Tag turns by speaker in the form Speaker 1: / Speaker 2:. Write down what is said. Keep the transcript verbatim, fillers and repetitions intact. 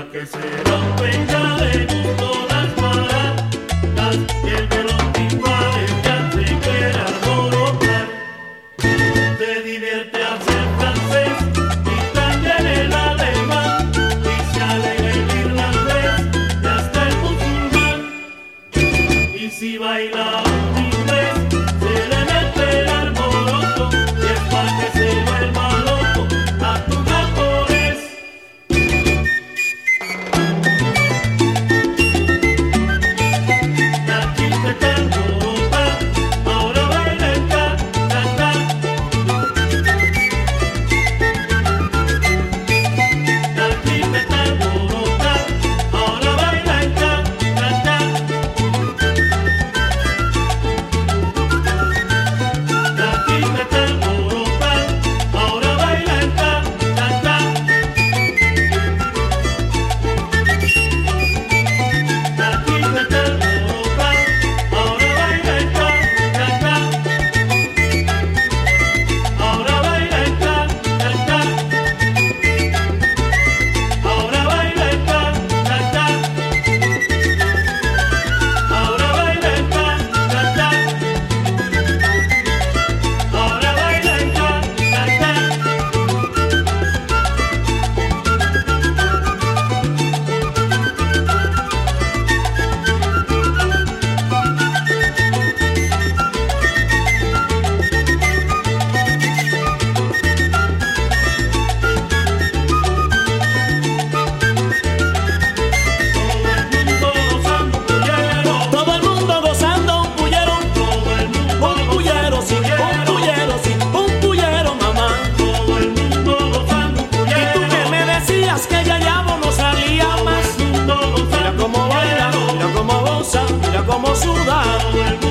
Speaker 1: que se rompen ya de gusto las maracas y el de los timbales ya se quiere alborotar. Se divierte a ser francés y también el alemán, y se alegra el irlandés y hasta el musulmán. Y si baila un inglés se le mete el alboroto, y es pa' que se vuelva loco a tu japonés. La chiste está alborota, ahora baila el ca-ca-ca. La chiste está alborota, ahora baila el ca-ca-ca. La chiste está alborota, ahora baila el ca-ca-ca. La chiste está alborota, ahora baila el ca-ca-ca. Ahora baila el ca-ca-ca. Ahora baila el ca-ca-ca. Ahora baila el ca-ca-ca. Ahora baila el ca-ca-ca. Todo el mundo gozando un pullero,
Speaker 2: Todo el mundo gozando un pullero,
Speaker 1: un pullero sí, un pullero sí, un pullero mamá.
Speaker 2: todo el mundo gozando un
Speaker 1: Y
Speaker 2: pullero.
Speaker 1: tú que me decías que ya ya no salía más.
Speaker 2: Todo el mundo
Speaker 1: Mira
Speaker 2: gozando un
Speaker 1: cómo baila,
Speaker 2: pullero.
Speaker 1: mira cómo goza, mira cómo suda.
Speaker 2: Todo el